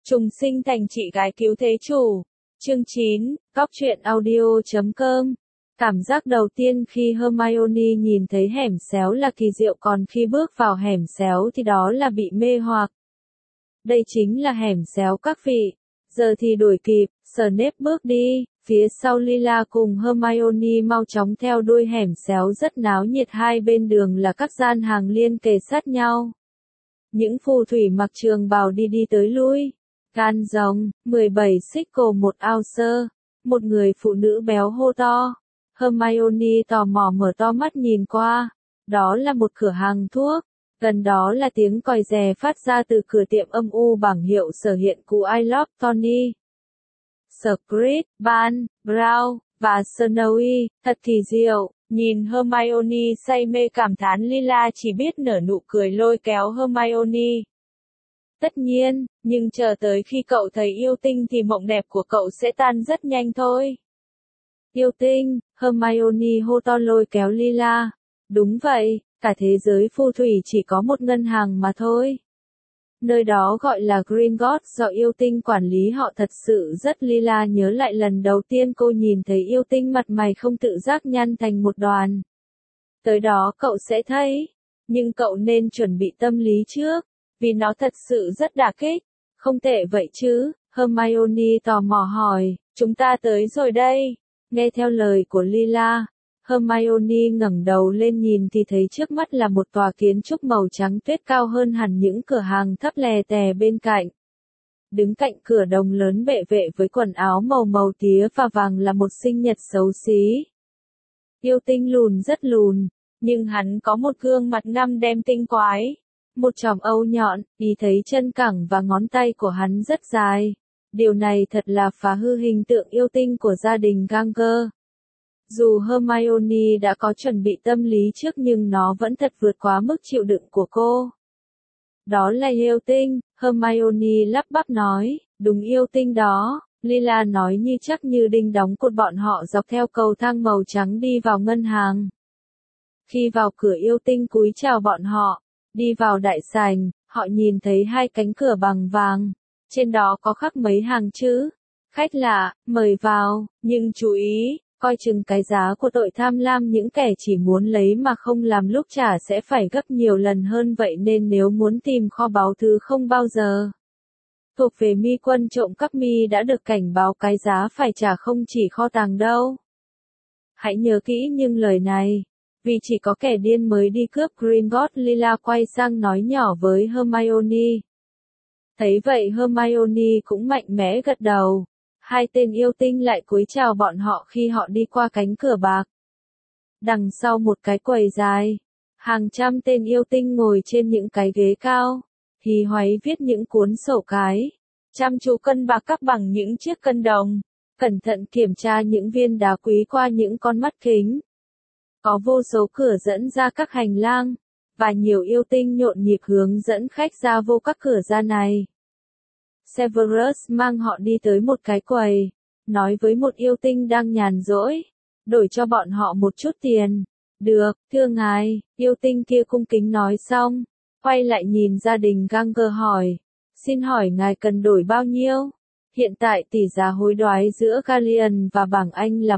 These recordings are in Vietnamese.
Trùng sinh thành chị gái cứu thế chủ. Chương 9, Góc truyện audio.com. Cảm giác đầu tiên khi Hermione nhìn thấy hẻm xéo là kỳ diệu, còn khi bước vào hẻm xéo thì đó là bị mê hoặc. Đây chính là hẻm xéo các vị. Giờ thì đuổi kịp, Snape bước đi, phía sau Lila cùng Hermione mau chóng theo đuôi hẻm xéo rất náo nhiệt, hai bên đường là các gian hàng liên kề sát nhau. Những phù thủy mặc trường bào đi tới lui. Gan rồng, 17 sickle một ounce, một người phụ nữ béo hô to. Hermione tò mò mở to mắt nhìn qua. Đó là một cửa hàng thuốc. Gần đó là tiếng còi rè phát ra từ cửa tiệm âm u, bảng hiệu sở hiện cụ I Love Tony. Squid, Ban, Brown, và Snowy, thật kỳ diệu. Nhìn Hermione say mê cảm thán, Lila chỉ biết nở nụ cười lôi kéo Hermione. Tất nhiên, nhưng chờ tới khi cậu thấy yêu tinh thì mộng đẹp của cậu sẽ tan rất nhanh thôi. Yêu tinh, Hermione hô to lôi kéo Lila. Đúng vậy, cả thế giới phù thủy chỉ có một ngân hàng mà thôi. Nơi đó gọi là Gringotts, do yêu tinh quản lý, họ thật sự rất. Lila nhớ lại lần đầu tiên cô nhìn thấy yêu tinh, mặt mày không tự giác nhăn thành một đoàn. Tới đó cậu sẽ thấy, nhưng cậu nên chuẩn bị tâm lý trước, vì nó thật sự rất đả kích. Không tệ vậy chứ? Hermione tò mò hỏi. Chúng ta tới rồi đây. Nghe theo lời của Lila, Hermione ngẩng đầu lên nhìn thì thấy trước mắt là một tòa kiến trúc màu trắng tuyết cao hơn hẳn những cửa hàng thấp lè tè bên cạnh. Đứng cạnh cửa đồng lớn bệ vệ với quần áo màu tía và vàng là một sinh nhật xấu xí. Yêu tinh lùn rất lùn, nhưng hắn có một gương mặt ngăm đen tinh quái. Một chòm âu nhọn, ý thấy chân cẳng và ngón tay của hắn rất dài. Điều này thật là phá hư hình tượng yêu tinh của gia đình Granger. Dù Hermione đã có chuẩn bị tâm lý trước nhưng nó vẫn thật vượt quá mức chịu đựng của cô. Đó là yêu tinh, Hermione lắp bắp nói. Đúng, yêu tinh đó, Lila nói như chắc như đinh đóng cột. Bọn họ dọc theo cầu thang màu trắng đi vào ngân hàng. Khi vào cửa, yêu tinh cúi chào bọn họ. Đi vào đại sảnh, họ nhìn thấy hai cánh cửa bằng vàng. Trên đó có khắc mấy hàng chữ. Khách lạ, mời vào, nhưng chú ý, coi chừng cái giá của tội tham lam. Những kẻ chỉ muốn lấy mà không làm lúc trả sẽ phải gấp nhiều lần hơn vậy, nên nếu muốn tìm kho báu thứ không bao giờ thuộc về mi quân trộm cắp, mi đã được cảnh báo cái giá phải trả không chỉ kho tàng đâu. Hãy nhớ kỹ những lời này, vì chỉ có kẻ điên mới đi cướp Gringotts. Lila quay sang nói nhỏ với Hermione. Thấy vậy Hermione cũng mạnh mẽ gật đầu. Hai tên yêu tinh lại cúi chào bọn họ khi họ đi qua cánh cửa bạc. Đằng sau một cái quầy dài, hàng trăm tên yêu tinh ngồi trên những cái ghế cao, hí hoáy viết những cuốn sổ cái, chăm chú cân bạc các bằng những chiếc cân đồng, cẩn thận kiểm tra những viên đá quý qua những con mắt kính. Có vô số cửa dẫn ra các hành lang, và nhiều yêu tinh nhộn nhịp hướng dẫn khách ra vô các cửa ra này. Severus mang họ đi tới một cái quầy, nói với một yêu tinh đang nhàn rỗi, đổi cho bọn họ một chút tiền. Được, thưa ngài, yêu tinh kia cung kính nói xong, quay lại nhìn gia đình Granger hỏi, xin hỏi ngài cần đổi bao nhiêu? Hiện tại tỷ giá hối đoái giữa Galleon và bảng Anh là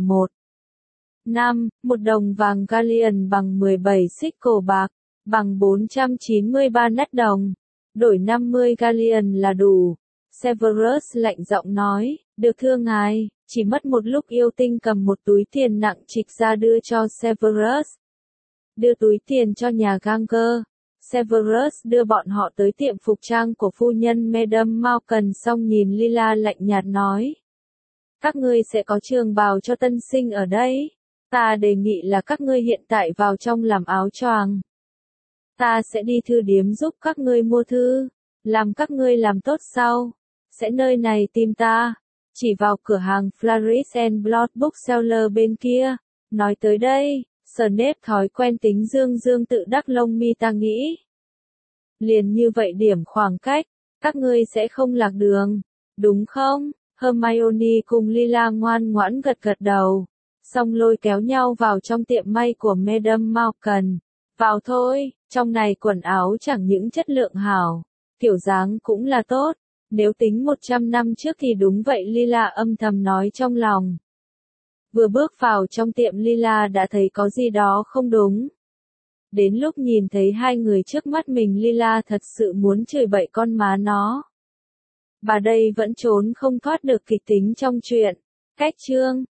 1 đồng vàng Galleon bằng 17 sickle bạc, bằng 493 nát đồng. Đổi 50 Galleon là đủ. Severus lạnh giọng nói. Được thưa ngài. Chỉ mất một lúc, yêu tinh cầm một túi tiền nặng trịch ra đưa cho Severus. Đưa túi tiền cho nhà Granger. Severus đưa bọn họ tới tiệm phục trang của phu nhân Madame Malkin, xong nhìn Lila lạnh nhạt nói. Các ngươi sẽ có trường bào cho tân sinh ở đây. Ta đề nghị là các ngươi hiện tại vào trong làm áo choàng. Ta sẽ đi thư điếm giúp các ngươi mua thư. Làm các ngươi làm tốt sau, sẽ nơi này tìm ta. Chỉ vào cửa hàng Flourish and Blood Bookseller bên kia. Nói tới đây, Snape thói quen tính dương tự đắc lông mi, ta nghĩ. Liền như vậy điểm khoảng cách, các ngươi sẽ không lạc đường, đúng không? Hermione cùng Lila ngoan ngoãn gật đầu. Xong lôi kéo nhau vào trong tiệm may của Madame Malkin. Vào thôi, trong này quần áo chẳng những chất lượng hảo, kiểu dáng cũng là tốt. Nếu tính 100 năm trước thì đúng vậy, Lila âm thầm nói trong lòng. Vừa bước vào trong tiệm Lila đã thấy có gì đó không đúng. Đến lúc nhìn thấy hai người trước mắt mình, Lila thật sự muốn chửi bậy con má nó. Bà đây vẫn trốn không thoát được kịch tính trong chuyện. Cách chương